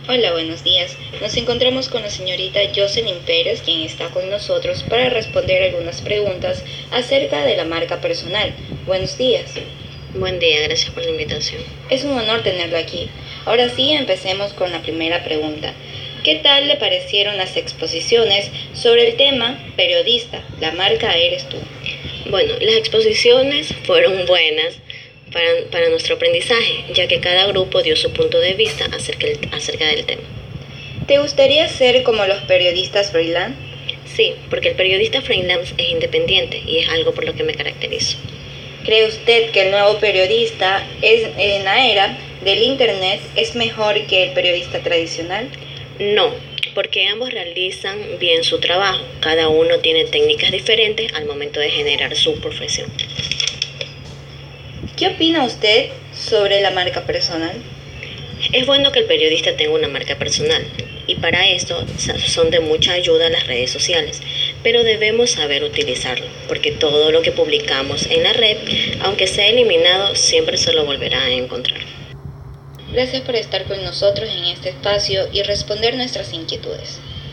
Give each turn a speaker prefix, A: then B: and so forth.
A: Hola, buenos días. Nos encontramos con la señorita Jocelyn Pérez, quien está con nosotros para responder algunas preguntas acerca de la marca personal. Buenos días.
B: Buen día, gracias por la invitación.
A: Es un honor tenerlo aquí. Ahora sí, empecemos con la primera pregunta. ¿Qué tal le parecieron las exposiciones sobre el tema periodista? La marca eres tú.
B: Bueno, las exposiciones fueron buenas para nuestro aprendizaje, ya que cada grupo dio su punto de vista acerca del tema.
A: ¿Te gustaría ser como los periodistas freelance?
B: Sí, porque el periodista freelance es independiente y es algo por lo que me caracterizo.
A: ¿Cree usted que el nuevo periodista en la era del Internet es mejor que el periodista tradicional?
B: No, porque ambos realizan bien su trabajo. Cada uno tiene técnicas diferentes al momento de generar su profesión.
A: ¿Qué opina usted sobre la marca personal?
B: Es bueno que el periodista tenga una marca personal y para esto son de mucha ayuda las redes sociales, pero debemos saber utilizarlo, porque todo lo que publicamos en la red, aunque sea eliminado, siempre se lo volverá a encontrar.
A: Gracias por estar con nosotros en este espacio y responder nuestras inquietudes.